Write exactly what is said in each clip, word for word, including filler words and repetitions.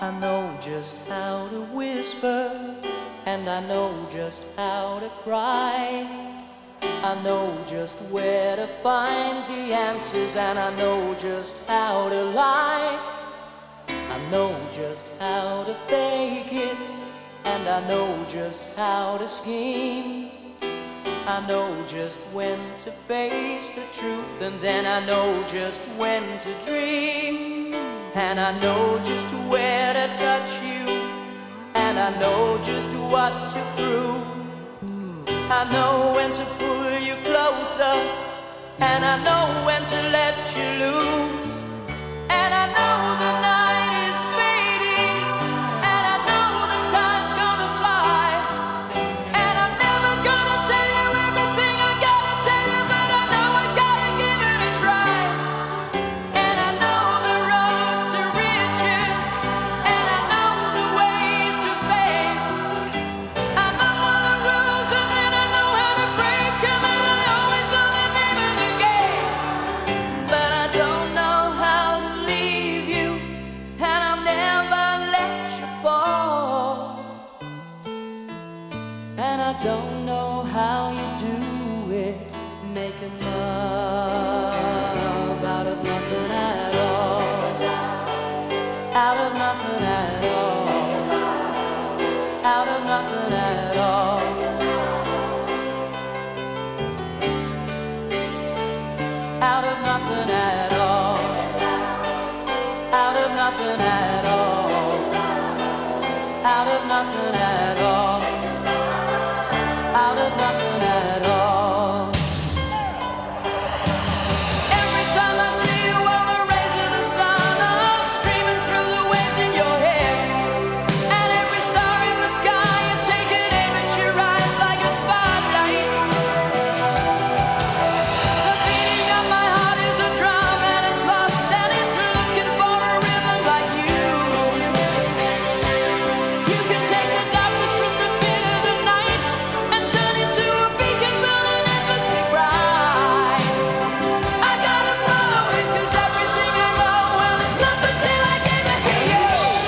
I know just how to whisper, and I know just how to cry. I know just where to find the answers, and I know just how to lie. I know just how to fake it, and I know just how to scheme. I know just when to face the truth, and then I know just when to dream. And I know just where to touch you, and I know just what to prove. I know when to pull you closer, and I know when to let you loose. And I know the night is fading, and I know the time's gonna fly. And I'm never gonna tell you everything I gotta tell you, but I know I gotta give it a try. And I know the roads to riches, and I know the ways to fame. I know all the rules, and then I know how to break them, and I always know the name of the game. But I don't know how to leave you, and I'll never let you fall. And I don't know how you do it, making love out of nothing at all. Out of nothing at all. Out of nothing at all. Out of nothing at all. Out of nothing at all. Out of nothing at all. Out of nothing at all. Every time I see you on the rays of the sun, I'm streaming through the waves in your hair. And every star in the sky is taking aim at your eyes like a spotlight. The beating of my heart is a drum, and it's lost, and it's looking for a rhythm like you. You can take the darkness from the pit of the night and turn it to a beacon burning endlessly bright. I gotta follow it, 'cause everything I know, well, it's nothing till I give it to you.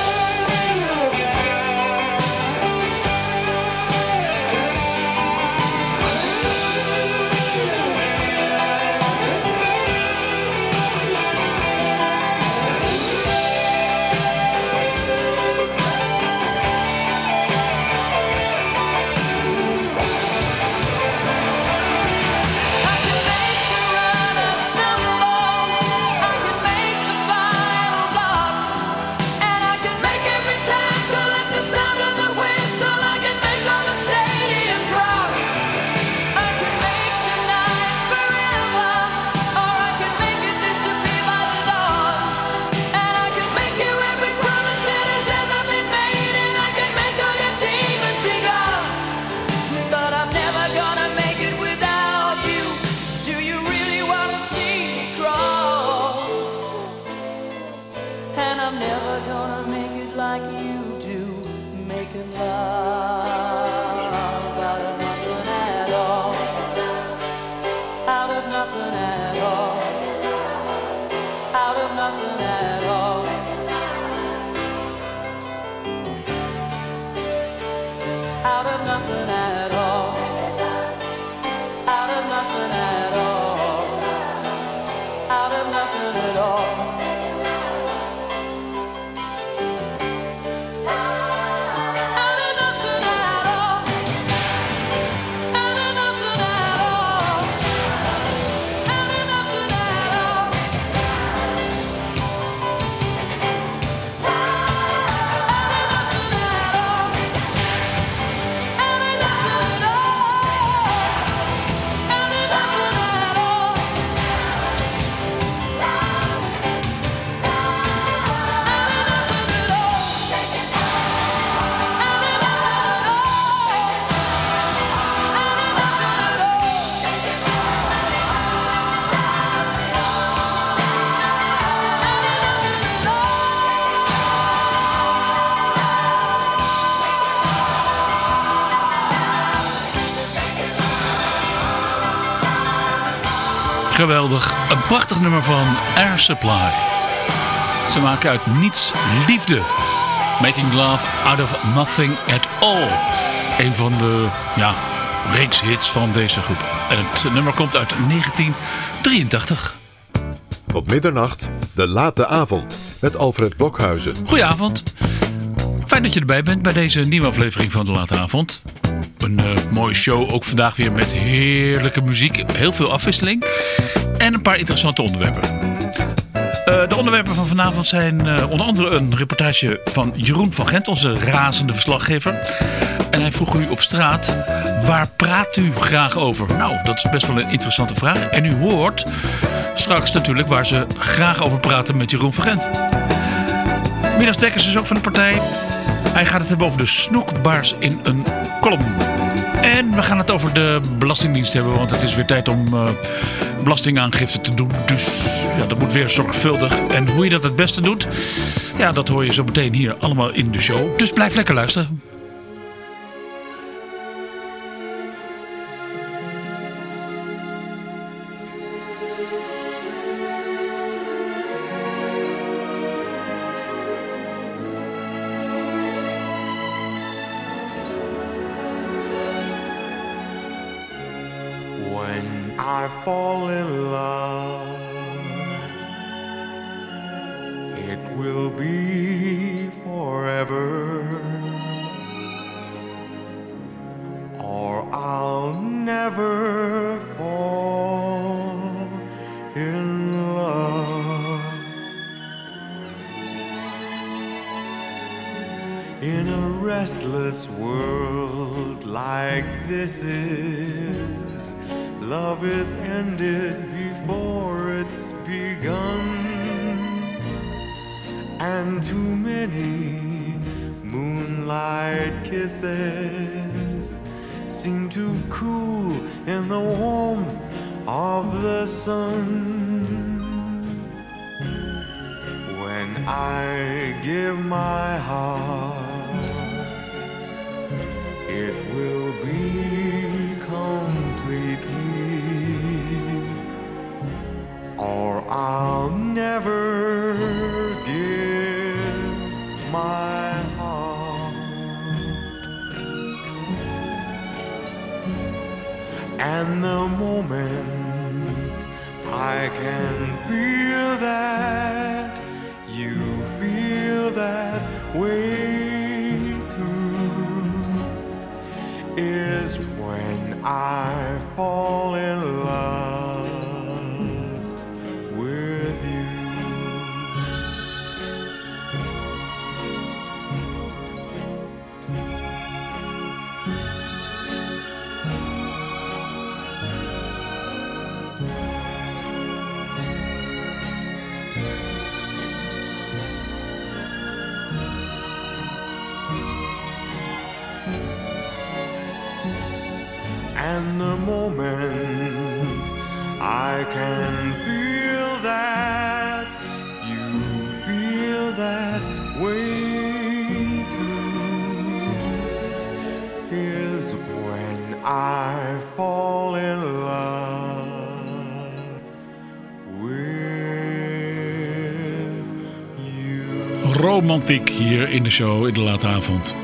I can make the runner stumble, I can make the final block, and I can make every tackle at the sound of the whistle. I can make all the stadiums rock. I can make tonight forever, or I can make it disappear by the dawn. And I can make you every promise that has ever been made, and I can make all your demons be gone. But I'm never gonna make it without you. Do you really wanna see me crawl? And I'm never gonna make it like you do, making love out of nothing at all. Out of nothing at all. Out of nothing at all. Out of nothing at all. Out of nothing at all. Out of nothing at all. Out of nothing at all. Out of nothing at all. Out of nothing at all. Geweldig. Een prachtig nummer van Air Supply. Ze maken uit niets liefde. Making Love Out of Nothing at All. Een van de ja, reeks hits van deze groep. En het nummer komt uit negentien drieëntachtig. Tot middernacht, de late avond met Alfred Blokhuizen. Goedenavond. Fijn dat je erbij bent bij deze nieuwe aflevering van de late avond. Een uh, mooie show, ook vandaag weer met heerlijke muziek. Heel veel afwisseling. En een paar interessante onderwerpen. Uh, de onderwerpen van vanavond zijn uh, onder andere een reportage van Jeroen van Gent, onze razende verslaggever. En hij vroeg u op straat, waar praat u graag over? Nou, dat is best wel een interessante vraag. En u hoort straks natuurlijk waar ze graag over praten met Jeroen van Gent. Midas Dekkers is ook van de partij. Hij gaat het hebben over de snoekbaars in een column. En we gaan het over de Belastingdienst hebben, want het is weer tijd om uh, belastingaangifte te doen. Dus ja, dat moet weer zorgvuldig. En hoe je dat het beste doet, ja, dat hoor je zo meteen hier allemaal in de show. Dus blijf lekker luisteren. I fall in love, it will be forever, or I'll never fall in love. In a restless world like this is, love is ended before it's begun, and too many moonlight kisses seem to cool in the warmth of the sun. When I give my heart, it will be completely, or I'll never give my heart. And the moment I can feel that you feel that way too is when I fall in love with you. And the moment I can feel that you feel that way too is when I fall in love with you. Romantiek hier in de show in de late avond.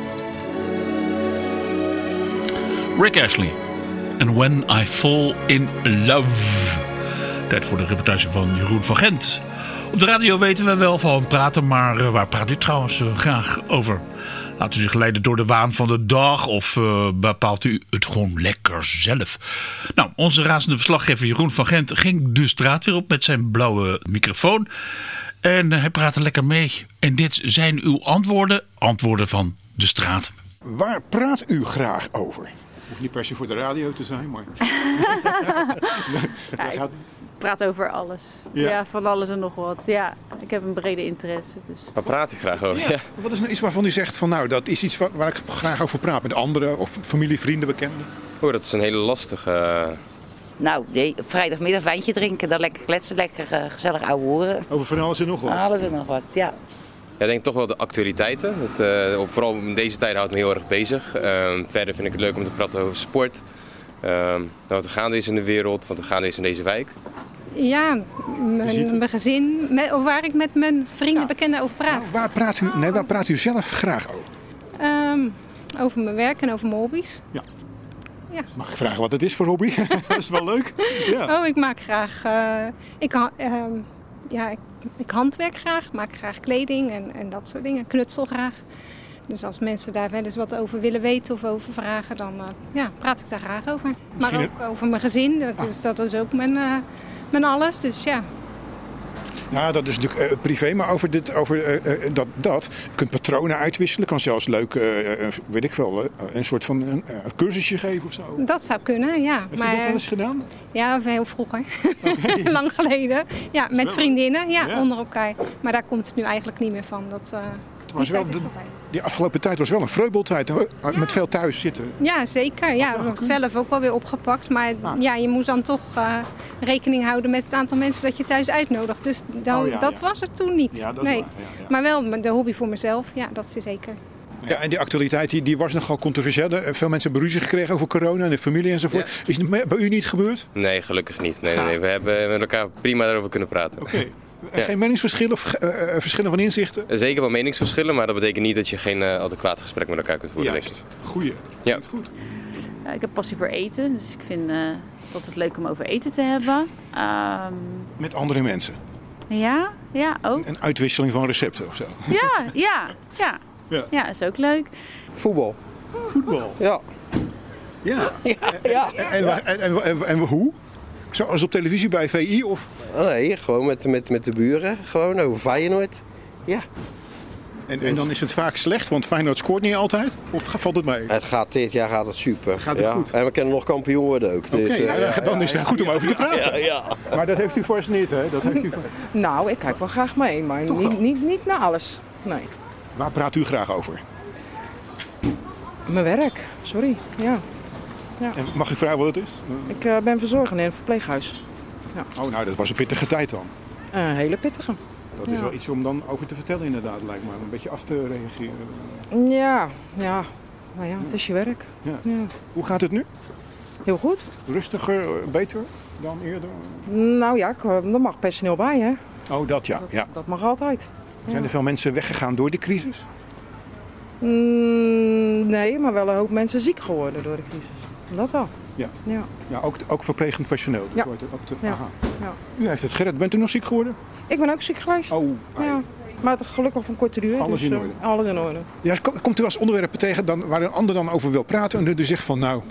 Rick Astley. And When I Fall in Love. Tijd voor de reportage van Jeroen van Gent. Op de radio weten we wel van praten, maar uh, waar praat u trouwens uh, graag over? Laat u zich leiden door de waan van de dag of uh, bepaalt u het gewoon lekker zelf? Nou, onze razende verslaggever Jeroen van Gent ging de straat weer op met zijn blauwe microfoon. En uh, hij praatte lekker mee. En dit zijn uw antwoorden, antwoorden van de straat. Waar praat u graag over? Hoeft niet per se voor de radio te zijn, maar... ja, ik praat over alles. Ja. ja, van alles en nog wat. Ja, ik heb een brede interesse. Dus. Waar praat ik graag over? Ja. Ja. Wat is nou iets waarvan u zegt van nou, dat is iets waar, waar ik graag over praat met anderen of familie, vrienden, bekenden? Oh, dat is een hele lastige... Nou, nee, vrijdagmiddag wijntje drinken, dan lekker kletsen, lekker uh, gezellig ouwe horen. Over van alles en nog wat? Alles en nog wat, ja. Ja, ik denk toch wel de actualiteiten. Dat, uh, vooral in deze tijd houdt me heel erg bezig. Uh, verder vind ik het leuk om te praten over sport. Uh, wat er gaande is in de wereld, wat er gaande is in deze wijk. Ja, mijn, mijn gezin, met, waar ik met mijn vrienden, Ja. bekenden over praat. Nou, waar, praat u, nee, waar praat u zelf graag over? Um, over mijn werk en over mijn hobby's. Ja. Ja. Mag ik vragen wat het is voor hobby? Dat is wel leuk. Ja. Oh, ik maak graag... Uh, ik, uh, ja, ik, ik handwerk graag, maak graag kleding en, en dat soort dingen. Knutsel graag. Dus als mensen daar wel eens wat over willen weten of over vragen, dan uh, ja, praat ik daar graag over. Maar ook over mijn gezin, dat, ah. is, dat is ook mijn, uh, mijn alles. Dus ja. Ja, dat is natuurlijk uh, privé, maar over, dit, over uh, uh, dat, dat. Je kunt patronen uitwisselen, kan zelfs leuk, uh, uh, weet ik veel, uh, een soort van uh, cursusje geven of zo. Dat zou kunnen, ja. Heb maar, je dat wel eens gedaan? Ja, heel vroeger. Okay. Lang geleden. Ja, met vriendinnen, ja, ja, onder elkaar. Maar daar komt het nu eigenlijk niet meer van. Dat, uh, het was wel de, die afgelopen tijd was wel een vreubeltijd, ja. Met veel thuis zitten. Ja, zeker. Ja, ik heb het zelf ook wel weer opgepakt. Maar ah. ja, je moet dan toch uh, rekening houden met het aantal mensen dat je thuis uitnodigt. Dus dan, oh, ja, dat ja. was het toen niet. Ja, dat nee. is waar. Ja, ja. Maar wel de hobby voor mezelf, ja, dat is zeker. Ja, en die actualiteit die, die was nogal controversieel. Veel mensen hebben ruzie gekregen over corona en de familie enzovoort. Ja. Is het bij u niet gebeurd? Nee, gelukkig niet. Nee, nee, nee. We hebben met elkaar prima daarover kunnen praten. Oké. Okay. Ja. Geen meningsverschillen of uh, verschillen van inzichten? Zeker wel meningsverschillen, maar dat betekent niet dat je geen uh, adequaat gesprek met elkaar kunt voeren. Juist. Goeie. Ja. Goed. Ja, ik heb passie voor eten, dus ik vind uh, dat het leuk om over eten te hebben. Um... Met andere mensen? Ja, ja ook. Een uitwisseling van recepten of zo? Ja, ja, ja. Ja, ja is ook leuk. Voetbal. Voetbal? Ja. Ja. ja, ja. En, en, en, en, en, en hoe? Zoals op televisie bij V I of? Nee, gewoon met, met, met de buren. Gewoon over Feyenoord. Ja. En, en dan is het vaak slecht, want Feyenoord scoort niet altijd? Of valt het mee? Het gaat, dit jaar gaat het super. Gaat het ja. goed? En we kunnen nog kampioen worden ook. Dus, Oké, okay, ja, ja, dan is het goed ja, om over te praten. Ja, ja. Maar dat heeft u vast niet, hè? Dat heeft u vast... Nou, ik kijk wel graag mee, maar niet, niet, niet, niet naar alles. Nee. Waar praat u graag over? Mijn werk, sorry. Ja. Ja. En mag ik vragen wat het is? Ik uh, ben verzorger in een verpleeghuis. Ja. Oh, nou, dat was een pittige tijd dan. Een uh, hele pittige. Dat is ja. wel iets om dan over te vertellen inderdaad, lijkt me. Een beetje af te reageren. Ja, ja. Nou ja, het is je werk. Ja. Ja. Hoe gaat het nu? Heel goed. Rustiger, beter dan eerder? Nou ja, er mag personeel bij, hè. Oh, dat ja. Dat, ja. dat mag altijd. Zijn ja. er veel mensen weggegaan door de crisis? Mm, nee, maar wel een hoop mensen ziek geworden door de crisis. Dat wel. Ja, ja. ja ook, ook verplegend personeel. Ja. Ook te, ja. Aha. Ja. U heeft het gered. Bent u nog ziek geworden? Ik ben ook ziek geweest. Oh, ja. Maar het gelukkig van korte duur. Alles dus, in orde. Uh, alles in orde. Ja, komt u als onderwerpen tegen dan, waar een ander dan over wil praten en u zegt van nou,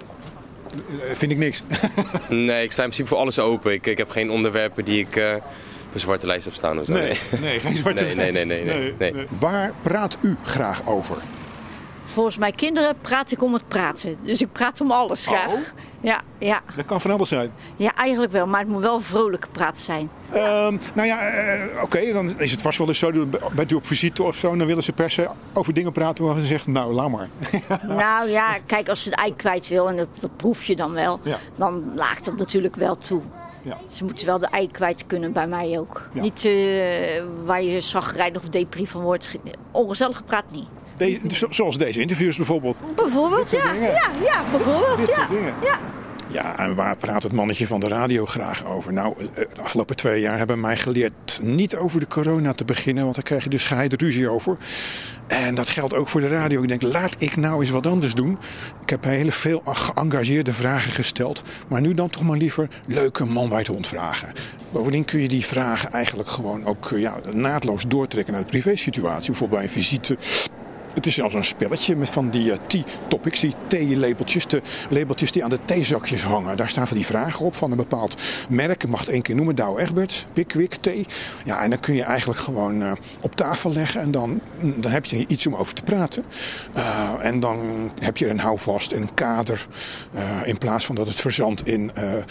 vind ik niks? Nee, ik sta in principe voor alles open. Ik, ik heb geen onderwerpen die ik uh, op een zwarte lijst heb staan. Of zo. Nee, nee, geen zwarte nee, lijst. Nee, nee, nee, nee, nee. nee. Waar praat u graag over? Volgens mijn kinderen praat ik om het praten. Dus ik praat om alles graag. Oh. Ja, ja. Dat kan van alles zijn. Ja, eigenlijk wel. Maar het moet wel vrolijke praat zijn. Ja. Um, nou ja, uh, oké. Okay, dan is het vast wel eens zo. Bent u op visite of zo. Dan willen ze per se over dingen praten waarvan ze zeggen, nou, laat maar. Nou ja, kijk, als ze het ei kwijt wil. En dat, dat proef je dan wel. Ja. Dan laat dat natuurlijk wel toe. Ja. Ze moeten wel de ei kwijt kunnen, bij mij ook. Ja. Niet uh, waar je chagrijnig of depri van wordt. Ongezellig praat niet. De, zoals deze interviews bijvoorbeeld. Bijvoorbeeld, ja. Ja, ja, bijvoorbeeld, dit ja. soort dingen. Ja. Ja, en waar praat het mannetje van de radio graag over? Nou, de afgelopen twee jaar hebben mij geleerd niet over de corona te beginnen, want daar krijg je dus geheide ruzie over. En dat geldt ook voor de radio. Ik denk, laat ik nou eens wat anders doen. Ik heb hele veel geëngageerde vragen gesteld, maar nu dan toch maar liever leuke man bij het hond vragen. Bovendien kun je die vragen eigenlijk gewoon ook ja, naadloos doortrekken naar de privésituatie. Bijvoorbeeld bij een visite. Het is zelfs een spelletje met van die uh, T-topics, die T-labeltjes, de labeltjes die aan de theezakjes hangen. Daar staan van die vragen op van een bepaald merk. Ik mag het één keer noemen, Douwe Egberts, Pickwick, thee. Ja, en dan kun je eigenlijk gewoon uh, op tafel leggen en dan, dan heb je iets om over te praten. Uh, en dan heb je een houvast en een kader uh, in plaats van dat het verzandt in uh, uh,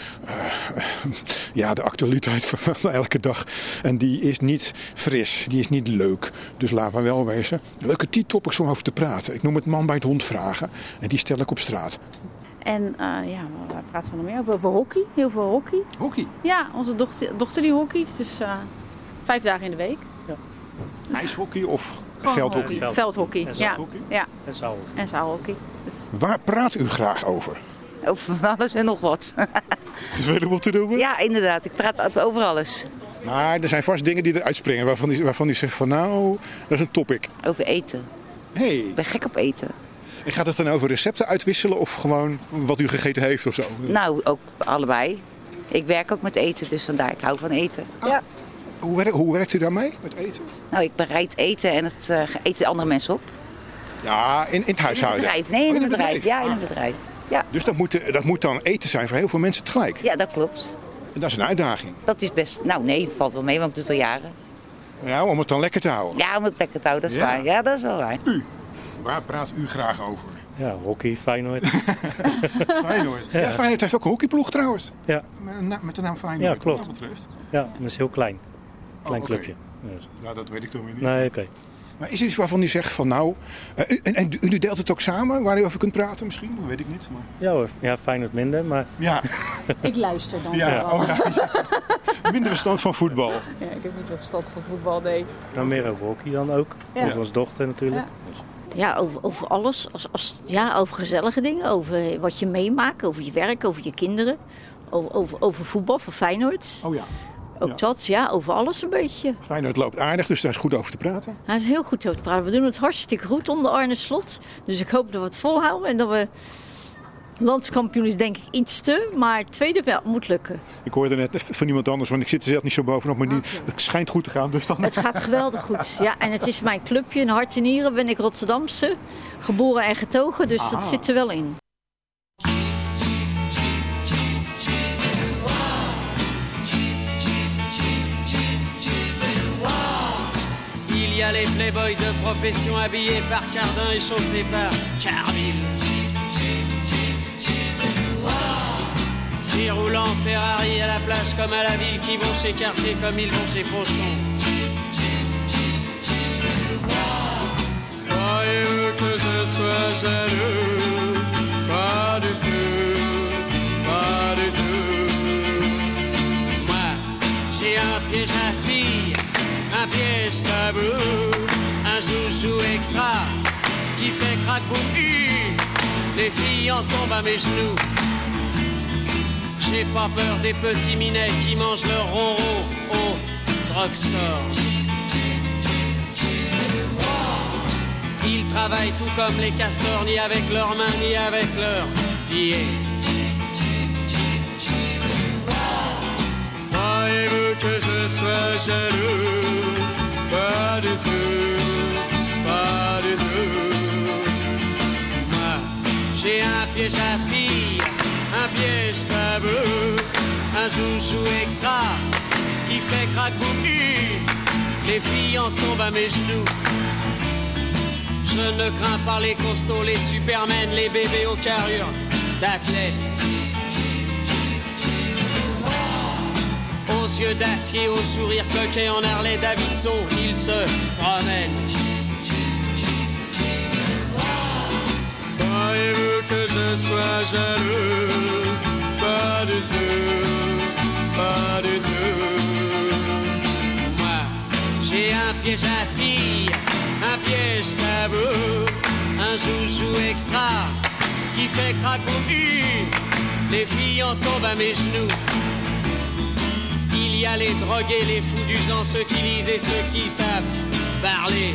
ja, de actualiteit van elke dag. En die is niet fris, die is niet leuk. Dus laten we wel wezen. Leuke T-topics om over te praten. Ik noem het man bij het hond vragen. En die stel ik op straat. En uh, ja, waar praten we nog meer over? Over hockey. Heel veel hockey. Hockey? Ja, onze dochter, dochter die hockeyt. Dus uh, vijf dagen in de week. Ja. Dus ijshockey of Gewoon veldhockey? Veldhockey. Veldhockey. En ja. zaalhockey? Ja. En zaalhockey. En zaalhockey. Dus. Waar praat u graag over? Over alles en nog wat. Te veel om te doen? Ja, inderdaad. Ik praat over alles. Maar er zijn vast dingen die eruit springen waarvan u waarvan zegt van nou, dat is een topic. Over eten. Hey. Ik ben gek op eten. En gaat het dan over recepten uitwisselen of gewoon wat u gegeten heeft of zo? Nou, ook allebei. Ik werk ook met eten, dus vandaar ik hou van eten. Ah. Ja. Hoe, werkt, hoe werkt u daarmee, met eten? Nou, ik bereid eten en het uh, eten andere mensen op. Ja, in, in het huishouden? In een bedrijf. Nee, in, oh, in een bedrijf. bedrijf. Ja, in een ah. bedrijf. Ja. Dus dat moet, dat moet dan eten zijn voor heel veel mensen tegelijk? Ja, dat klopt. En dat is een uitdaging? Dat is best... Nou, nee, valt wel mee, want ik doe het al jaren. Ja, om het dan lekker te houden? Ja, om het lekker te houden, dat is ja. waar. Ja, dat is wel waar. U? Waar praat u graag over? Ja, hockey, Feyenoord. Feyenoord? Ja. Ja, Feyenoord heeft ook een hockeyploeg trouwens. Ja. Met, met de naam Feyenoord, ja, klopt. wat dat betreft. Ja, dat is heel klein. Klein oh, okay. clubje. Dus. Nou, dat weet ik toch weer niet. Nee, oké. Okay. Maar is er iets waarvan u zegt van nou... Uh, en, en u deelt het ook samen, waar u over kunt praten misschien? Dat weet ik niet. Maar... Ja hoor, ja, Feyenoord minder, maar... Ja. Ik luister dan ja, wel. oh, ja. Minder verstand van voetbal. Ja, ik heb niet veel verstand van voetbal, nee. Nou, meer over hockey dan ook. Ja. Over ons dochter natuurlijk. Ja. Dus. Ja, over, over alles. Als, als, ja, over gezellige dingen. Over wat je meemaakt. Over je werk, over je kinderen. Over, over, over voetbal, voor Feyenoord. Oh ja. Ook ja. dat, ja, over alles een beetje. Feyenoord loopt aardig, dus daar is goed over te praten. Hij is heel goed over te praten. We doen het hartstikke goed onder Arne Slot. Dus ik hoop dat we het volhouden en dat we... Landskampioen is denk ik iets te, maar het tweede wel moet lukken. Ik hoorde net van iemand anders, want ik zit er zelf niet zo bovenop, maar die, het schijnt goed te gaan. Dus dan... Het gaat geweldig goed. Ja, en het is mijn clubje, in hart en nieren ben ik Rotterdamse. Geboren en getogen, dus Aha. dat zit er wel in. Il y a les playboys de profession habillés par Cardin et chaussés par Carville. Qui roulent en Ferrari à la plage comme à la ville, qui vont chez Cartier comme ils vont chez Fauchon. Croyez-vous que je sois jaloux? Pas du tout, pas du tout. Moi, j'ai un piège à fille, un piège tabou, un joujou extra qui fait crack boum hu. Les filles en tombent à mes genoux. J'ai pas peur des petits minets qui mangent leur ronron au drugstore. Ils travaillent tout comme les castors, ni avec leurs mains, ni avec leurs pieds. Croyez-vous que je sois jaloux? Pas du tout, pas du tout. Moi, j'ai un piège à filles, un piège tabou, un joujou extra qui fait crack boum hu. Les filles en tombent à mes genoux. Je ne crains pas les costauds, les supermen, les bébés aux carrures d'athlètes. Aux yeux d'acier, au sourire coquet en Harley Davidson, ils se promènent. Croyez-vous que je sois jaloux? Pas du tout, pas du tout. Moi, j'ai un piège à filles, un piège tabou, un joujou extra qui fait crack boum hu. Les filles en tombent à mes genoux. Il y a les drogués, les fous du sang, ceux qui lisent et ceux qui savent parler.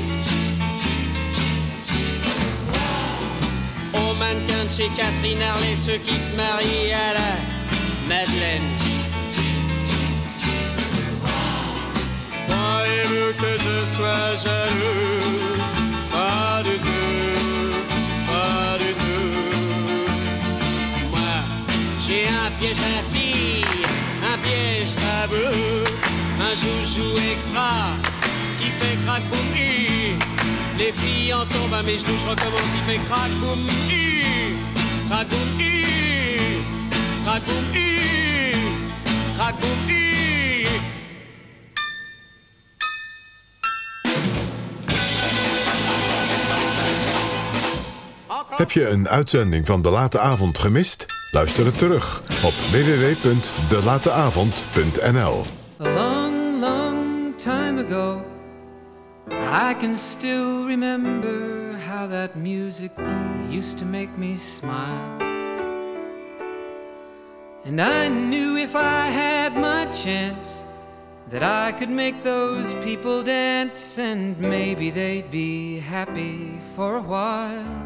Aux mannequins de chez Catherine Harley, ceux qui se marient à la Madeleine. Croyez-vous que je sois jaloux? Pas du tout, pas du tout. Moi, j'ai un piège à filles, un piège tabou, un joujou extra qui fait crack boum hu. Les filles en tombent à mes genoux, je recommence, il fait crack boum hu, crack boum hu, crack boum hu, crack boum hu. Heb je een uitzending van De Late Avond gemist? Luister het terug op w w w punt de late avond punt n l. A long, long time ago, I can still remember how that music used to make me smile. And I knew if I had my chance that I could make those people dance, and maybe they'd be happy for a while.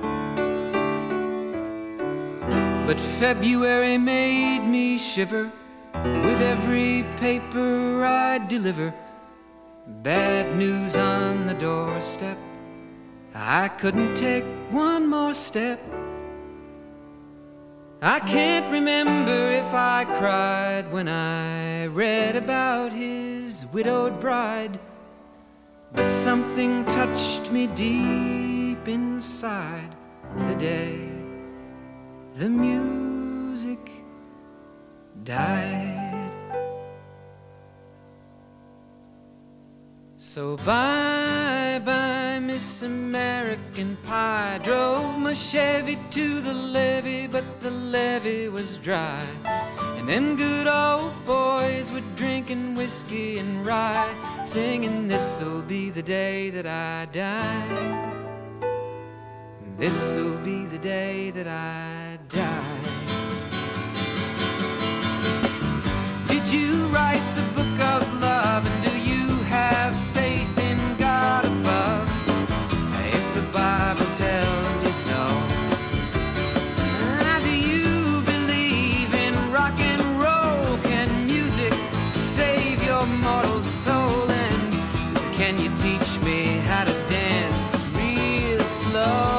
But February made me shiver with every paper I deliver. Bad news on the doorstep. I couldn't take one more step. I can't remember if I cried when I read about his widowed bride, but something touched me deep inside the day the music died. So bye bye Miss American Pie. Drove my Chevy to the levee, but the levee was dry. And them good old boys were drinking whiskey and rye, singing this'll be the day that I die. This'll be the day that I die. Did you write the book of love, and do you have faith in God above? If the Bible tells you so. Now, do you believe in rock and roll? Can music save your mortal soul? And can you teach me how to dance real slow?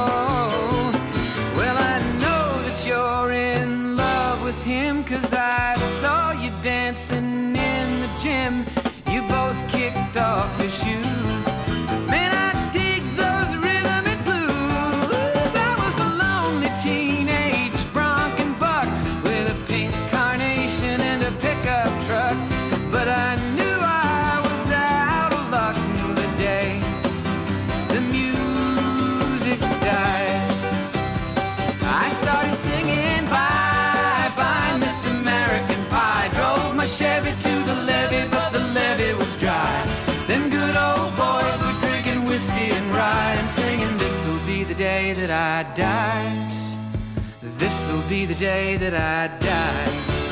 Cause I saw you dancing in the gym. You both kicked off your shoes. Man, I dig those rhythm and blues. I was a lonely teenage bronc and buck with a pink carnation and a pickup truck. But I knew I was out of luck the day the music died. I started singing bye bye Miss American Pie. Drove my Chevy to the levee, but the levee was dry. Them good old boys were drinking whiskey and rye, and singing this'll be the day that I die. This'll be the day that I die.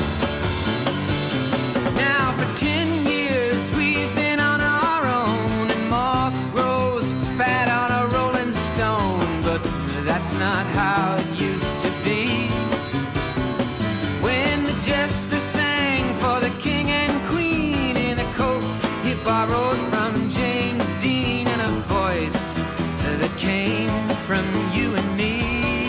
Now for ten years we've been on our own, and moss grows fat on a rolling stone. But that's not how it used to be. When the jester sang for the king and queen in a coat he borrowed from James Dean, and a voice that came from you and me.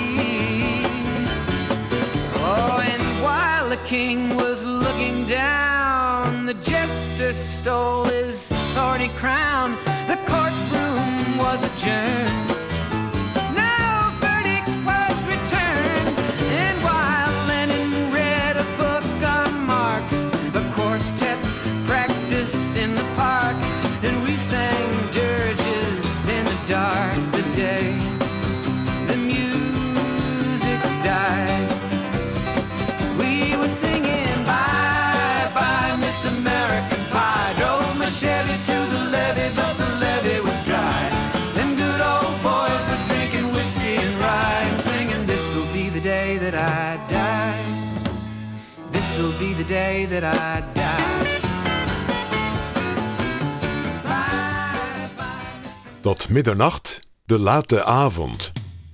Oh, and while the king was looking down, the jester stole his thorny crown. The courtroom was adjourned. No verdict was returned. And while Lenin read a book on Marx, the quartet practiced in the park, and we sang dirges in the dark the day the music died. We were singing bye bye Miss American Pie. Drove my Chevy to the levee, but the levee was dry. Them good old boys were drinking whiskey and rye, and singing this'll be the day that I die. This'll be the day that I die. Tot middernacht, de late avond.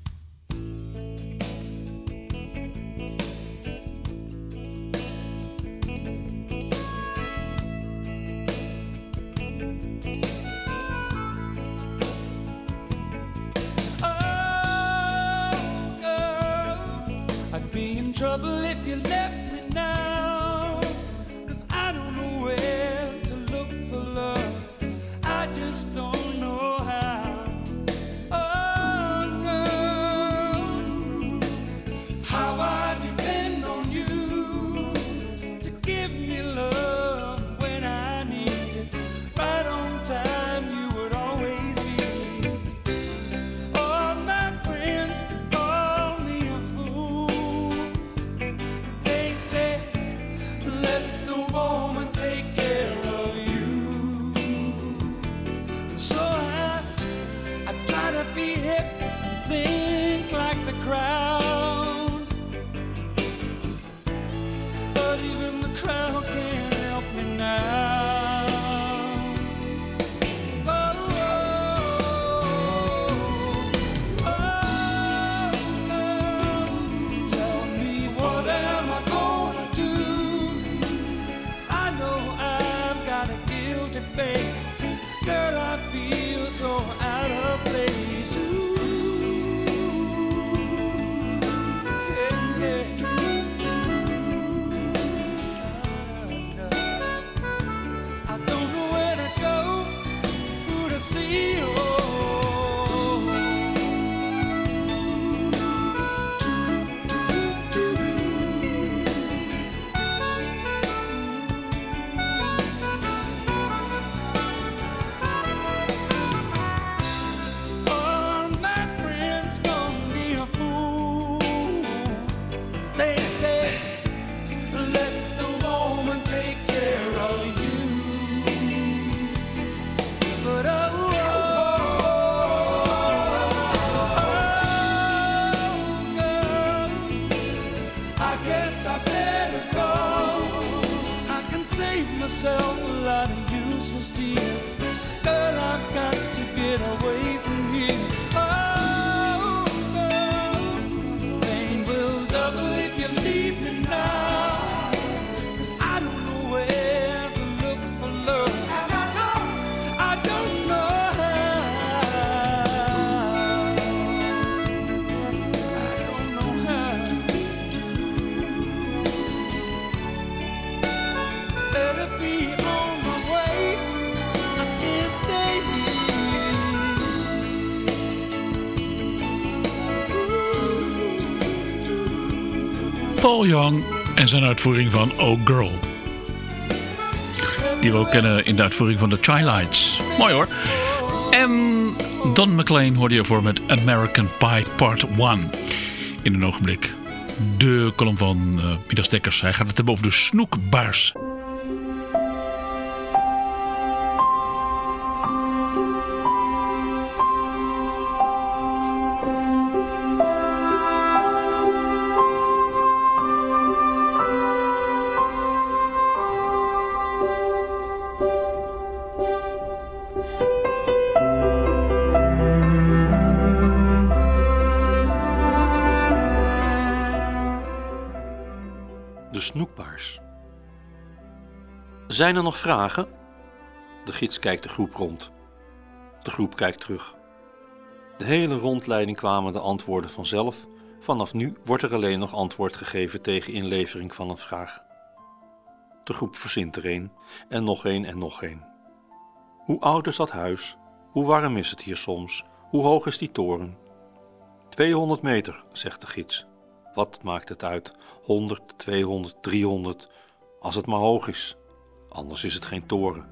I'd be in trouble if you left me now, 'cause I don't know where to look for love. I just don't know how. Oh no, how I depend on you to give me love when I need it. Right on time, you would always be. All my friends call me a fool. They say, let the woman take care of you. So I, I try to be hip, think like the crowd. face. Girl, I feel so out of place. Ooh, yeah, yeah. I don't know where to go, who to see. Oh. Myself a lot of useless tears. Girl, I've got to get away from here. Oh, girl, pain will double if you leave me now. 'Cause I don't know where to look for love. And I don't, I don't know how. I don't know how. Better be on my way. I can't stay here. Paul Young en zijn uitvoering van Oh Girl. Die we ook kennen in de uitvoering van The Chi-Lites. Mooi hoor. En Don McLean hoorde je voor met American Pie Part één. In een ogenblik. De column van uh, Midas Dekkers. Hij gaat het hebben over de snoekbaars. Snoekbaars. Zijn er nog vragen? De gids kijkt de groep rond. De groep kijkt terug. De hele rondleiding kwamen de antwoorden vanzelf. Vanaf nu wordt er alleen nog antwoord gegeven tegen inlevering van een vraag. De groep verzint er een, en nog een en nog een. Hoe oud is dat huis? Hoe warm is het hier soms? Hoe hoog is die toren? tweehonderd meter, zegt de gids. Wat maakt het uit? honderd, tweehonderd, driehonderd, als het maar hoog is. Anders is het geen toren.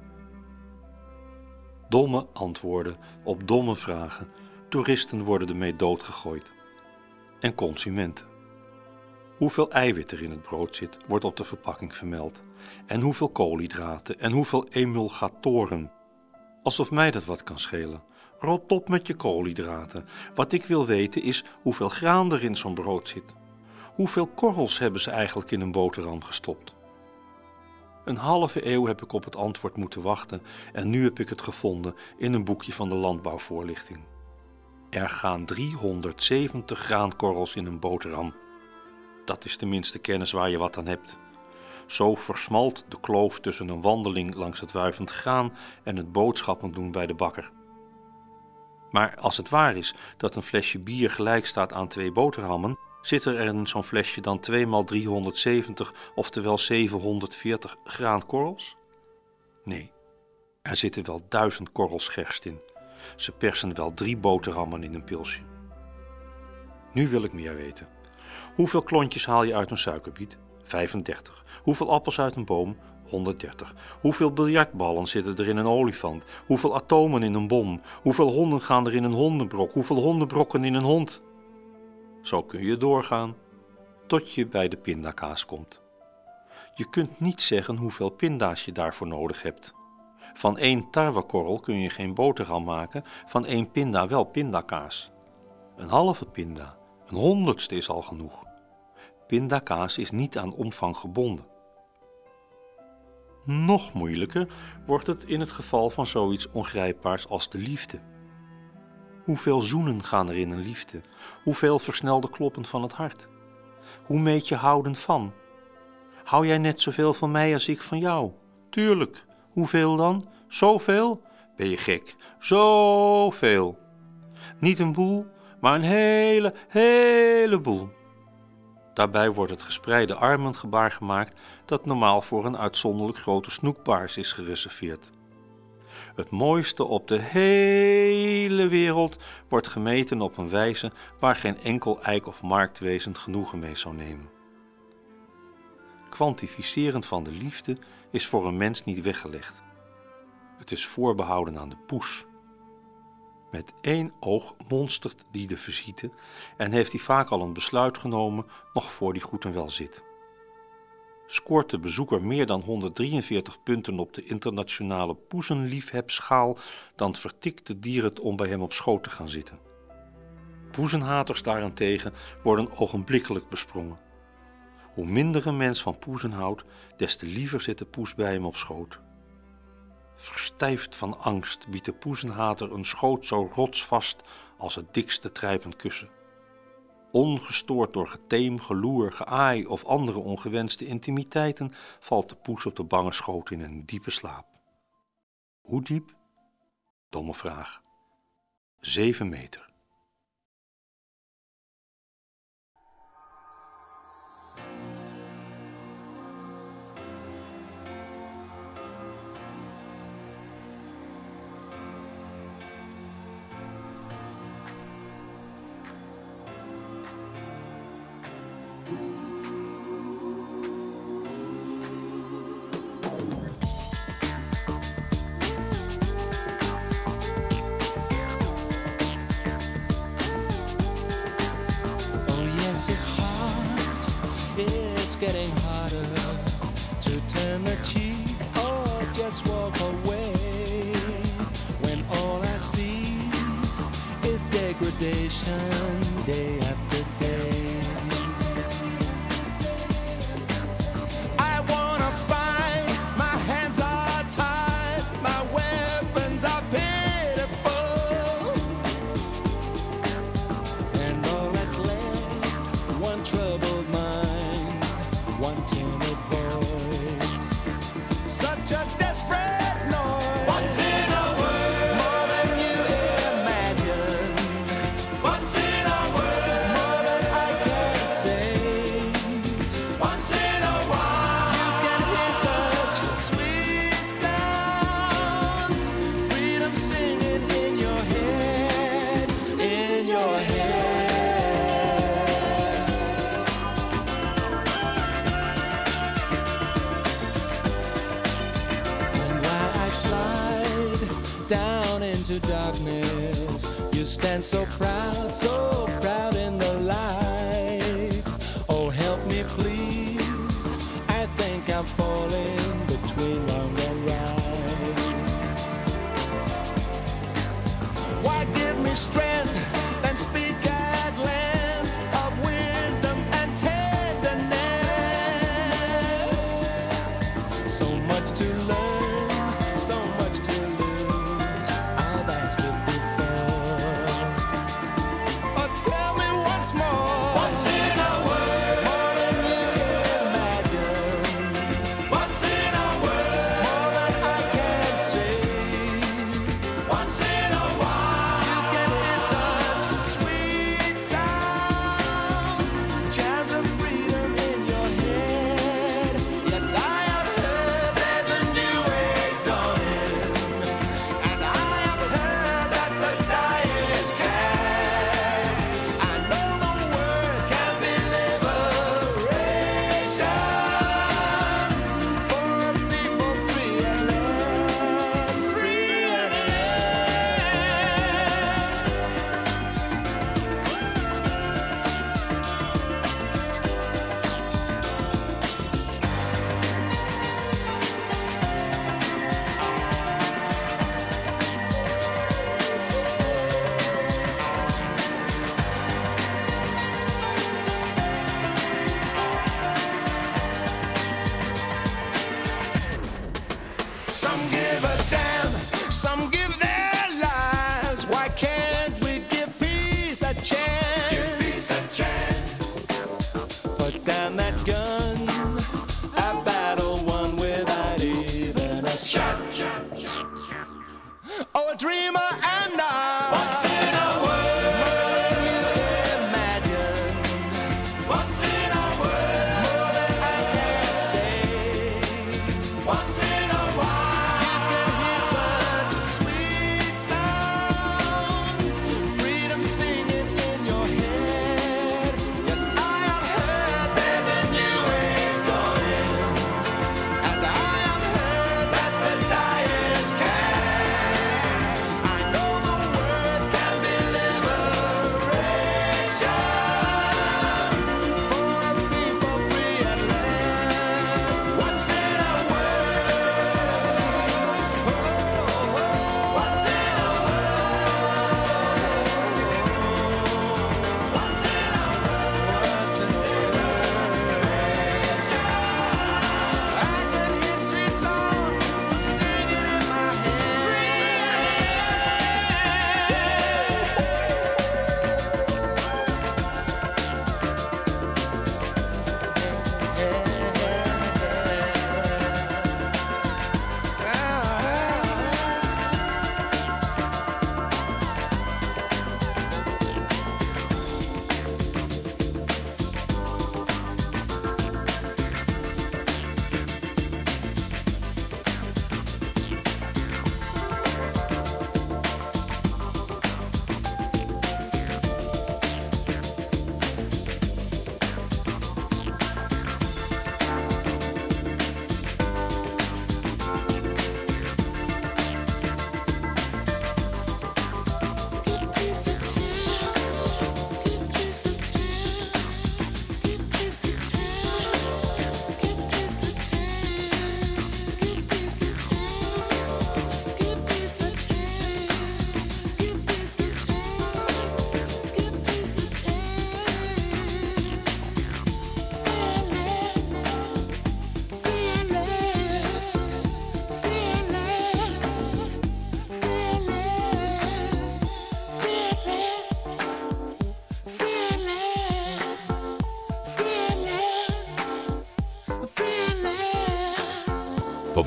Domme antwoorden op domme vragen. Toeristen worden ermee doodgegooid. En consumenten. Hoeveel eiwit er in het brood zit, wordt op de verpakking vermeld. En hoeveel koolhydraten en hoeveel emulgatoren. Alsof mij dat wat kan schelen. Rot op met je koolhydraten. Wat ik wil weten is hoeveel graan er in zo'n brood zit. Hoeveel korrels hebben ze eigenlijk in een boterham gestopt? Een halve eeuw heb ik op het antwoord moeten wachten en nu heb ik het gevonden in een boekje van de landbouwvoorlichting. Er gaan driehonderdzeventig graankorrels in een boterham. Dat is tenminste kennis waar je wat aan hebt. Zo versmalt de kloof tussen een wandeling langs het wuivend graan en het boodschappen doen bij de bakker. Maar als het waar is dat een flesje bier gelijk staat aan twee boterhammen, zit er in zo'n flesje dan twee maal driehonderdzeventig, oftewel zevenhonderdveertig graankorrels? Nee, er zitten wel duizend korrels gerst in. Ze persen wel drie boterhammen in een pilsje. Nu wil ik meer weten. Hoeveel klontjes haal je uit een suikerbiet? vijfendertig. Hoeveel appels uit een boom? honderddertig. Hoeveel biljartballen zitten er in een olifant? Hoeveel atomen in een bom? Hoeveel honden gaan er in een hondenbrok? Hoeveel hondenbrokken in een hond? Zo kun je doorgaan, tot je bij de pindakaas komt. Je kunt niet zeggen hoeveel pinda's je daarvoor nodig hebt. Van één tarwekorrel kun je geen boterham maken, van één pinda wel pindakaas. Een halve pinda, een honderdste is al genoeg. Pindakaas is niet aan omvang gebonden. Nog moeilijker wordt het in het geval van zoiets ongrijpbaars als de liefde. Hoeveel zoenen gaan er in een liefde? Hoeveel versnelde kloppen van het hart? Hoe meet je houden van? Hou jij net zoveel van mij als ik van jou? Tuurlijk. Hoeveel dan? Zoveel? Ben je gek? Zoveel. Niet een boel, maar een hele, hele boel. Daarbij wordt het gespreide armengebaar gemaakt dat normaal voor een uitzonderlijk grote snoekbaars is gereserveerd. Het mooiste op de hele wereld wordt gemeten op een wijze waar geen enkel eik of marktwezen genoegen mee zou nemen. Kwantificeren van de liefde is voor een mens niet weggelegd. Het is voorbehouden aan de poes. Met één oog monstert die de visite en heeft hij vaak al een besluit genomen nog voor die goed en wel zit. Scoort de bezoeker meer dan honderddrieënveertig punten op de internationale poezenliefhebschaal, dan vertikt de dier het om bij hem op schoot te gaan zitten. Poezenhaters daarentegen worden ogenblikkelijk besprongen. Hoe minder een mens van poezen houdt, des te liever zit de poes bij hem op schoot. Verstijfd van angst biedt de poezenhater een schoot zo rotsvast als het dikste trijpend kussen. Ongestoord door geteem, geloer, geaai of andere ongewenste intimiteiten valt de poes op de bange schoot in een diepe slaap. Hoe diep? Domme vraag. Zeven meter. Getting harder to turn the cheek or just walk away when all I see is degradation day after day. I wanna fight, my hands are tied, my weapons are pitiful, and all that's left, one troubled mind, one timid voice, such a desperate noise. What's in a word? More than you imagine. What's in a word? More than I can say. Once in a while, you can hear such a sweet sound. Freedom singing in your head, in your head. Down into darkness, you stand so proud, so proud in the light. Oh, help me please, I think I'm falling between wrong and right. Why give me strength and speak at length of wisdom and tenderness? So much to learn, so much to lose. Tell me once more. What's in a word? More than you imagine. What's in a word? More than I can say. Once in a while, you can hear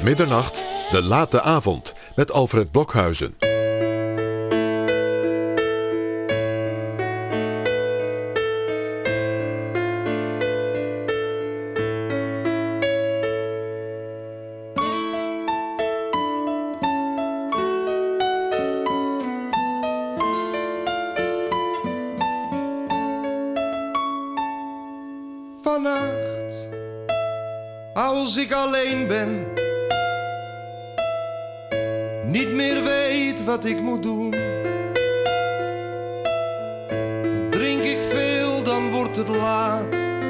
middernacht, de late avond met Alfred Blokhuizen. Vannacht, als ik alleen ben, niet meer weet wat ik moet doen, drink ik veel, dan wordt het laat.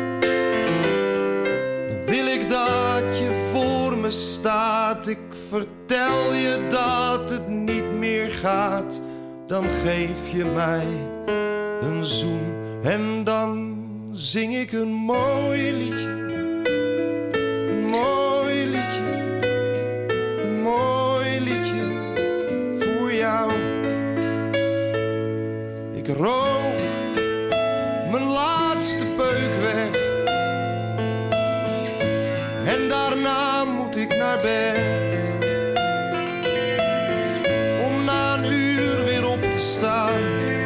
Dan wil ik dat je voor me staat. Ik vertel je dat het niet meer gaat. Dan geef je mij een zoen en dan zing ik een mooi liedje, een mooi liedje, een mooi liedje voor jou. Ik rook mijn laatste peuk weg en daarna moet ik naar bed, om na een uur weer op te staan,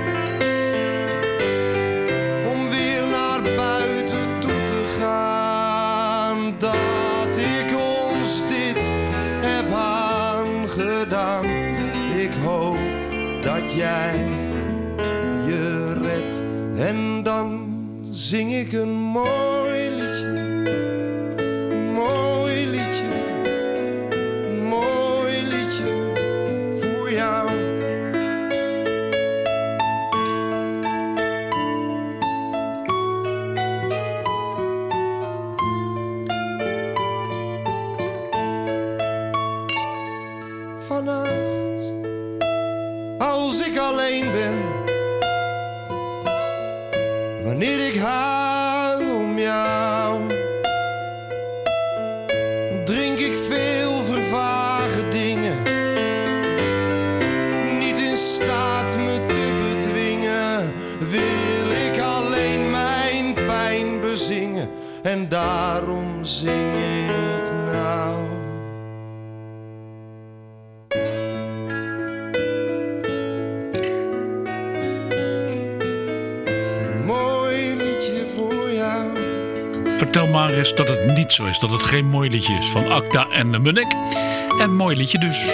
dat ik ons dit heb aangedaan. Ik hoop dat jij je redt en dan zing ik een mooi liedje, een mooi liedje, een mooi liedje voor jou. Vannacht, als ik alleen ben, wanneer ik huil om jou, drink ik veel vervage dingen, niet in staat me te bedwingen, wil ik alleen mijn pijn bezingen en daarom zing ik nou. Vertel maar eens dat het niet zo is, dat het geen mooi liedje is. Van Acta en de Munnik. En mooi liedje dus.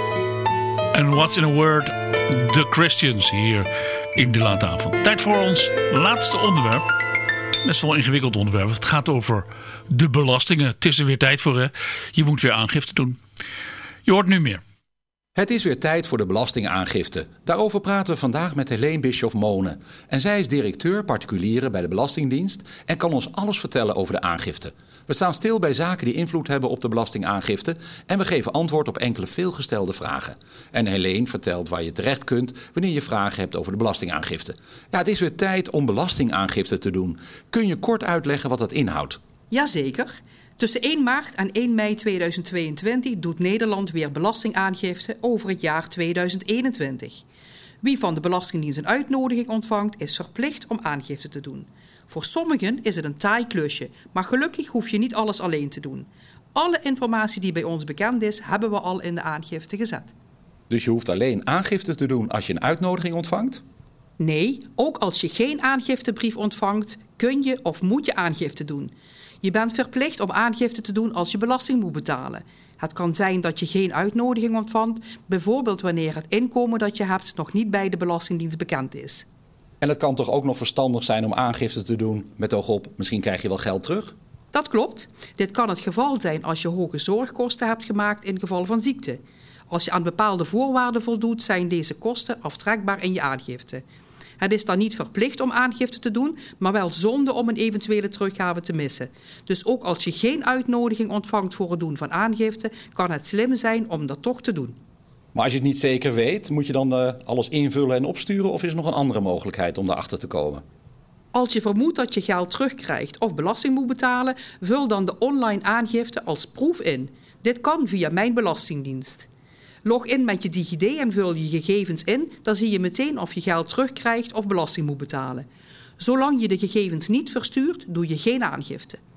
En What's in a Word, The Christians hier in de late avond. Tijd voor ons laatste onderwerp. Best wel een ingewikkeld onderwerp. Het gaat over de belastingen. Het is er weer tijd voor, hè? Je moet weer aangifte doen. Je hoort nu meer. Het is weer tijd voor de belastingaangifte. Daarover praten we vandaag met Helene Bischoff-Monen. En zij is directeur particulieren bij de Belastingdienst en kan ons alles vertellen over de aangifte. We staan stil bij zaken die invloed hebben op de belastingaangifte en we geven antwoord op enkele veelgestelde vragen. En Helene vertelt waar je terecht kunt wanneer je vragen hebt over de belastingaangifte. Ja, het is weer tijd om belastingaangifte te doen. Kun je kort uitleggen wat dat inhoudt? Jazeker. Tussen één maart en één mei tweeduizend tweeëntwintig doet Nederland weer belastingaangifte over het jaar tweeduizend eenentwintig. Wie van de Belastingdienst een uitnodiging ontvangt, is verplicht om aangifte te doen. Voor sommigen is het een taai klusje, maar gelukkig hoef je niet alles alleen te doen. Alle informatie die bij ons bekend is, hebben we al in de aangifte gezet. Dus je hoeft alleen aangifte te doen als je een uitnodiging ontvangt? Nee, ook als je geen aangiftebrief ontvangt, kun je of moet je aangifte doen. Je bent verplicht om aangifte te doen als je belasting moet betalen. Het kan zijn dat je geen uitnodiging ontvangt, bijvoorbeeld wanneer het inkomen dat je hebt nog niet bij de Belastingdienst bekend is. En het kan toch ook nog verstandig zijn om aangifte te doen met oog op, misschien krijg je wel geld terug? Dat klopt. Dit kan het geval zijn als je hoge zorgkosten hebt gemaakt in geval van ziekte. Als je aan bepaalde voorwaarden voldoet, zijn deze kosten aftrekbaar in je aangifte. Het is dan niet verplicht om aangifte te doen, maar wel zonde om een eventuele teruggave te missen. Dus ook als je geen uitnodiging ontvangt voor het doen van aangifte, kan het slim zijn om dat toch te doen. Maar als je het niet zeker weet, moet je dan uh, alles invullen en opsturen of is er nog een andere mogelijkheid om erachter te komen? Als je vermoedt dat je geld terugkrijgt of belasting moet betalen, vul dan de online aangifte als proef in. Dit kan via Mijn Belastingdienst. Log in met je DigiD en vul je gegevens in, dan zie je meteen of je geld terugkrijgt of belasting moet betalen. Zolang je de gegevens niet verstuurt, doe je geen aangifte.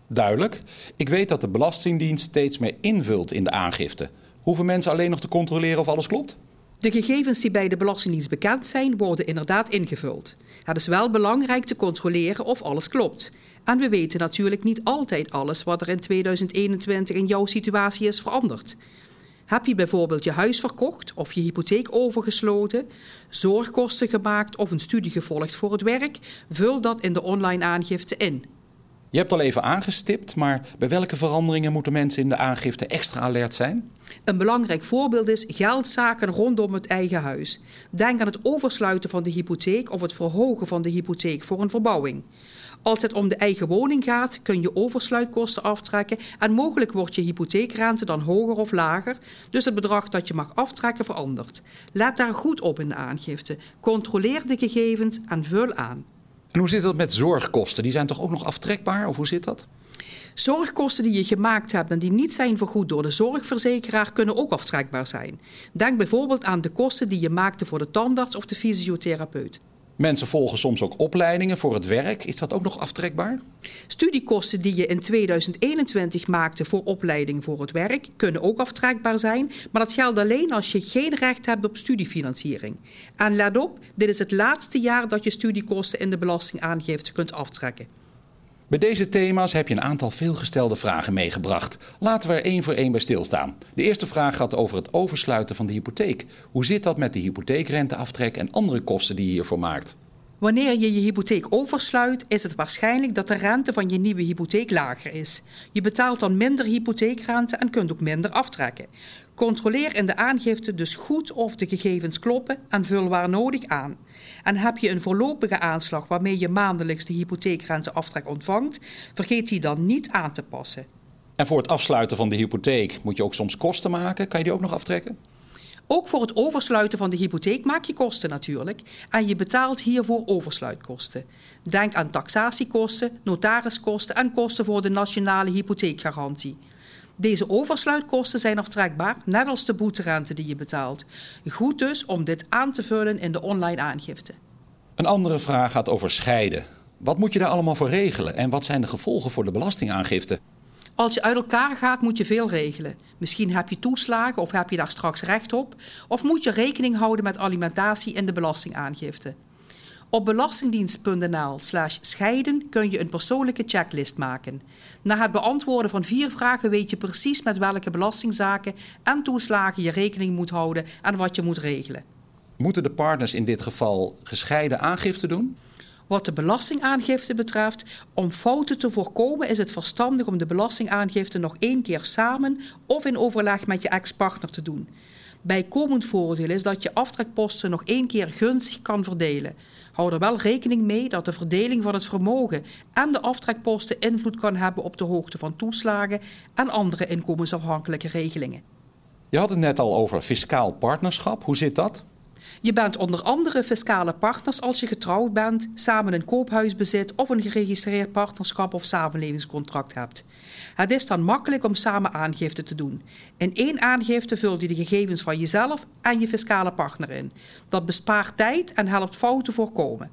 Duidelijk. Ik weet dat de Belastingdienst steeds meer invult in de aangifte. Hoeven mensen alleen nog te controleren of alles klopt? De gegevens die bij de Belastingdienst bekend zijn, worden inderdaad ingevuld. Het is wel belangrijk te controleren of alles klopt. En we weten natuurlijk niet altijd alles wat er in tweeduizend eenentwintig in jouw situatie is veranderd. Heb je bijvoorbeeld je huis verkocht of je hypotheek overgesloten, zorgkosten gemaakt of een studie gevolgd voor het werk? Vul dat in de online aangifte in. Je hebt al even aangestipt, maar bij welke veranderingen moeten mensen in de aangifte extra alert zijn? Een belangrijk voorbeeld is geldzaken rondom het eigen huis. Denk aan het oversluiten van de hypotheek of het verhogen van de hypotheek voor een verbouwing. Als het om de eigen woning gaat, kun je oversluitkosten aftrekken en mogelijk wordt je hypotheekrente dan hoger of lager, dus het bedrag dat je mag aftrekken verandert. Let daar goed op in de aangifte. Controleer de gegevens en vul aan. En hoe zit dat met zorgkosten? Die zijn toch ook nog aftrekbaar, of hoe zit dat? Zorgkosten die je gemaakt hebt en die niet zijn vergoed door de zorgverzekeraar kunnen ook aftrekbaar zijn. Denk bijvoorbeeld aan de kosten die je maakte voor de tandarts of de fysiotherapeut. Mensen volgen soms ook opleidingen voor het werk. Is dat ook nog aftrekbaar? Studiekosten die je in tweeduizend eenentwintig maakte voor opleiding voor het werk kunnen ook aftrekbaar zijn, maar dat geldt alleen als je geen recht hebt op studiefinanciering. En let op, dit is het laatste jaar dat je studiekosten in de belastingaangifte kunt aftrekken. Bij deze thema's heb je een aantal veelgestelde vragen meegebracht. Laten we er één voor één bij stilstaan. De eerste vraag gaat over het oversluiten van de hypotheek. Hoe zit dat met de hypotheekrenteaftrek en andere kosten die je hiervoor maakt? Wanneer je je hypotheek oversluit, is het waarschijnlijk dat de rente van je nieuwe hypotheek lager is. Je betaalt dan minder hypotheekrente en kunt ook minder aftrekken. Controleer in de aangifte dus goed of de gegevens kloppen en vul waar nodig aan. En heb je een voorlopige aanslag waarmee je maandelijks de hypotheekrenteaftrek ontvangt, vergeet die dan niet aan te passen. En voor het afsluiten van de hypotheek moet je ook soms kosten maken. Kan je die ook nog aftrekken? Ook voor het oversluiten van de hypotheek maak je kosten natuurlijk. En je betaalt hiervoor oversluitkosten. Denk aan taxatiekosten, notariskosten en kosten voor de nationale hypotheekgarantie. Deze oversluitkosten zijn aftrekbaar, net als de boeterente die je betaalt. Goed dus om dit aan te vullen in de online aangifte. Een andere vraag gaat over scheiden. Wat moet je daar allemaal voor regelen en wat zijn de gevolgen voor de belastingaangifte? Als je uit elkaar gaat moet je veel regelen. Misschien heb je toeslagen of heb je daar straks recht op. Of moet je rekening houden met alimentatie in de belastingaangifte. Op belastingdienst punt n l slash scheiden kun je een persoonlijke checklist maken. Na het beantwoorden van vier vragen weet je precies met welke belastingzaken en toeslagen je rekening moet houden en wat je moet regelen. Moeten de partners in dit geval gescheiden aangifte doen? Wat de belastingaangifte betreft, om fouten te voorkomen is het verstandig om de belastingaangifte nog één keer samen of in overleg met je ex-partner te doen. Bijkomend voordeel is dat je aftrekposten nog één keer gunstig kan verdelen. Hou er wel rekening mee dat de verdeling van het vermogen en de aftrekposten invloed kan hebben op de hoogte van toeslagen en andere inkomensafhankelijke regelingen. Je had het net al over fiscaal partnerschap. Hoe zit dat? Je bent onder andere fiscale partners als je getrouwd bent, samen een koophuis bezit of een geregistreerd partnerschap of samenlevingscontract hebt. Het is dan makkelijk om samen aangifte te doen. In één aangifte vul je de gegevens van jezelf en je fiscale partner in. Dat bespaart tijd en helpt fouten voorkomen.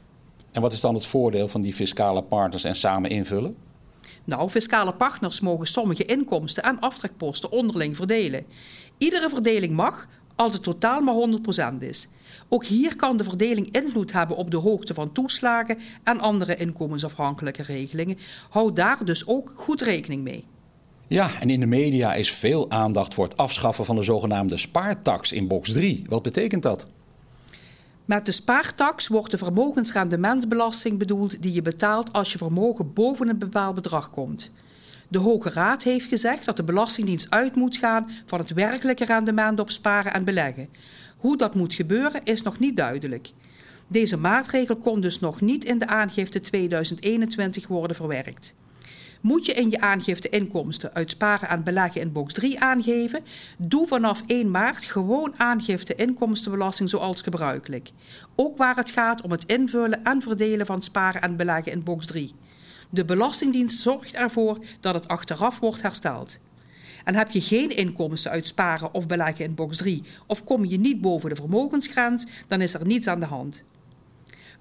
En wat is dan het voordeel van die fiscale partners en samen invullen? Nou, fiscale partners mogen sommige inkomsten en aftrekposten onderling verdelen. Iedere verdeling mag, als het totaal maar honderd procent is. Ook hier kan de verdeling invloed hebben op de hoogte van toeslagen en andere inkomensafhankelijke regelingen. Houd daar dus ook goed rekening mee. Ja, en in de media is veel aandacht voor het afschaffen van de zogenaamde spaartax in box drie. Wat betekent dat? Met de spaartax wordt de vermogensrendementsbelasting bedoeld die je betaalt als je vermogen boven een bepaald bedrag komt. De Hoge Raad heeft gezegd dat de Belastingdienst uit moet gaan van het werkelijke rendement op sparen en beleggen. Hoe dat moet gebeuren is nog niet duidelijk. Deze maatregel kon dus nog niet in de aangifte tweeduizend eenentwintig worden verwerkt. Moet je in je aangifte inkomsten uit sparen en beleggen in box drie aangeven, doe vanaf één maart gewoon aangifte inkomstenbelasting zoals gebruikelijk. Ook waar het gaat om het invullen en verdelen van sparen en beleggen in box drie. De Belastingdienst zorgt ervoor dat het achteraf wordt hersteld. En heb je geen inkomsten uit sparen of beleggen in box drie of kom je niet boven de vermogensgrens, dan is er niets aan de hand.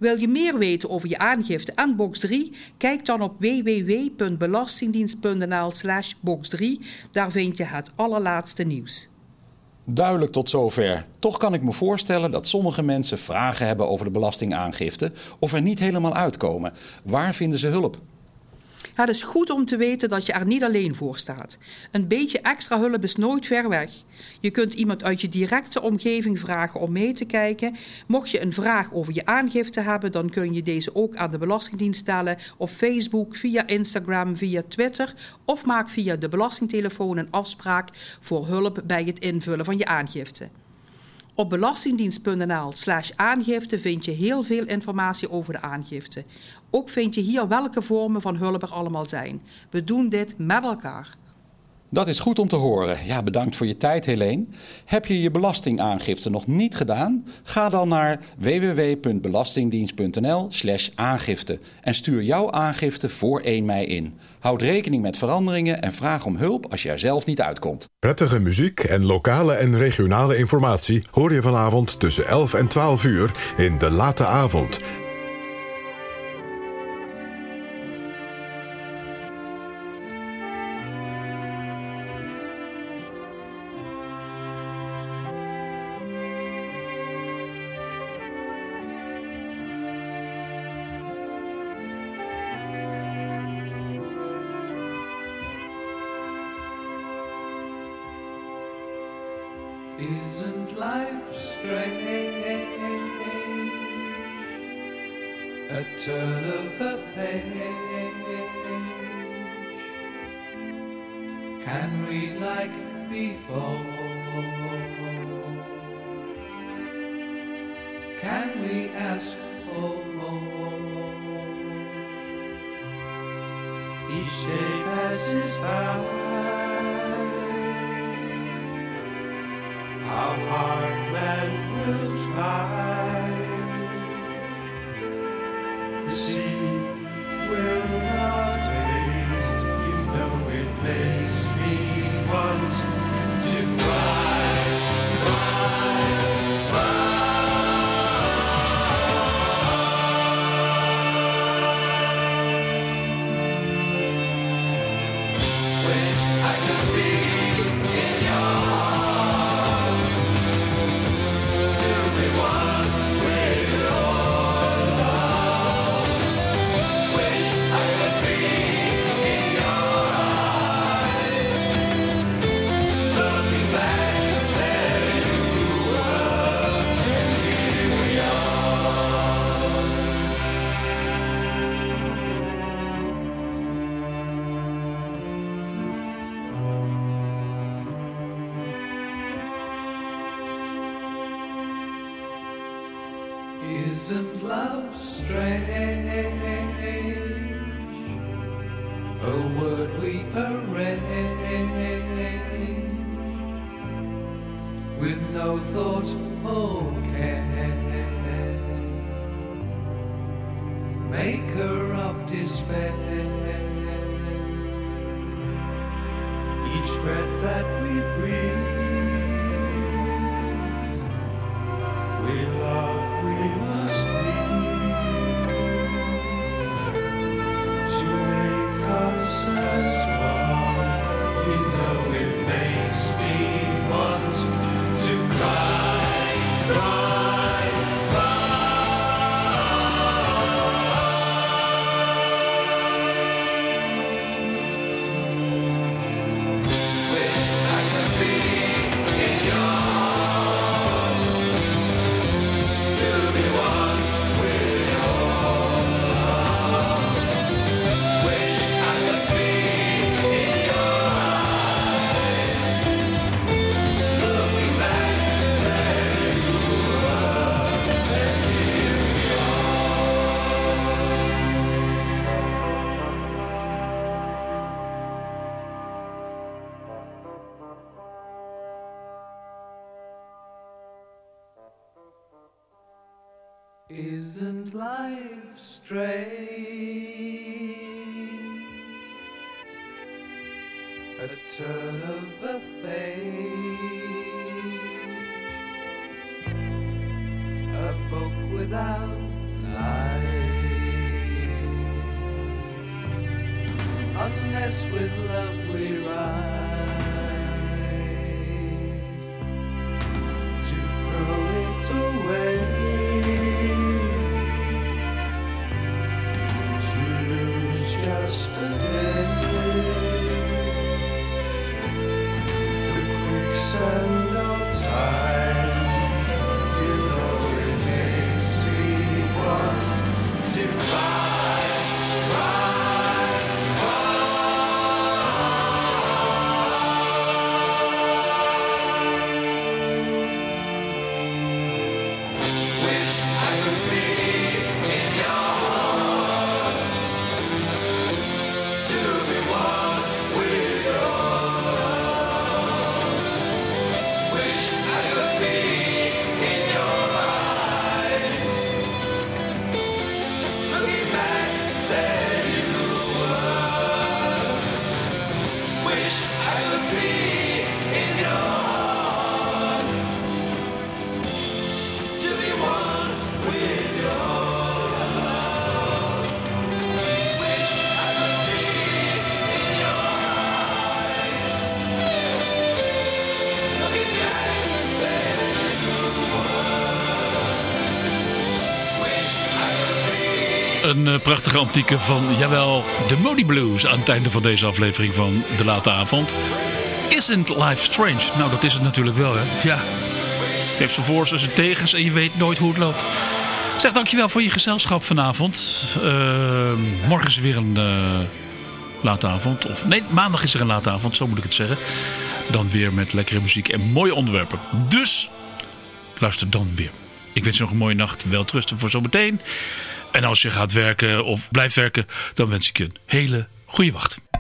Wil je meer weten over je aangifte en box drie? Kijk dan op w w w punt belastingdienst punt n l slash box drie. Daar vind je het allerlaatste nieuws. Duidelijk tot zover. Toch kan ik me voorstellen dat sommige mensen vragen hebben over de belastingaangifte of er niet helemaal uitkomen. Waar vinden ze hulp? Het is goed om te weten dat je er niet alleen voor staat. Een beetje extra hulp is nooit ver weg. Je kunt iemand uit je directe omgeving vragen om mee te kijken. Mocht je een vraag over je aangifte hebben, dan kun je deze ook aan de Belastingdienst stellen op Facebook, via Instagram, via Twitter of maak via de belastingtelefoon een afspraak voor hulp bij het invullen van je aangifte. Op belastingdienst punt n l slash aangifte vind je heel veel informatie over de aangifte. Ook vind je hier welke vormen van hulp er allemaal zijn. We doen dit met elkaar. Dat is goed om te horen. Ja, bedankt voor je tijd, Helene. Heb je je belastingaangifte nog niet gedaan? Ga dan naar w w w punt belastingdienst punt n l slash aangifte en stuur jouw aangifte voor één mei in. Houd rekening met veranderingen en vraag om hulp als je er zelf niet uitkomt. Prettige muziek en lokale en regionale informatie hoor je vanavond tussen elf en twaalf uur in De Late Avond. Isn't life strange? A turn of a page. Can read like before. Can we ask for more? Each day passes by. How hard man will try. The sea will not taste. You know it makes me want to cry, cry, cry. Wish I could be in your Isn't love strange? A word we arrange with no thought or care, maker of despair. Each breath that we breathe, we love. We must be to make us as one. You know it makes me want to cry, cry, cry. Wish I could be in your Isn't life strange? A turn of a page, a book without hide. Unless with love we rise to throw it away, to lose just a day. The quicksand of time, you know it makes me want to cry, cry, wish I could be in your heart, to be one with your love. Wish I could be in your eyes, looking back there you were. Wish I could be in your heart, to be one with your love. Wish I could be in your eyes, looking back there you were. Wish I could be. Een uh, prachtige antieke van, jawel, de Moody Blues aan het einde van deze aflevering van De Late Avond. Isn't life strange? Nou, dat is het natuurlijk wel, hè. Ja, het heeft zijn voor's en zijn tegens en je weet nooit hoe het loopt. Zeg, dankjewel voor je gezelschap vanavond. Uh, morgen is er weer een uh, late avond. Of nee, maandag is er een late avond, zo moet ik het zeggen. Dan weer met lekkere muziek en mooie onderwerpen. Dus, luister dan weer. Ik wens je nog een mooie nacht. Welterusten voor zometeen. En als je gaat werken of blijft werken, dan wens ik je een hele goede wacht.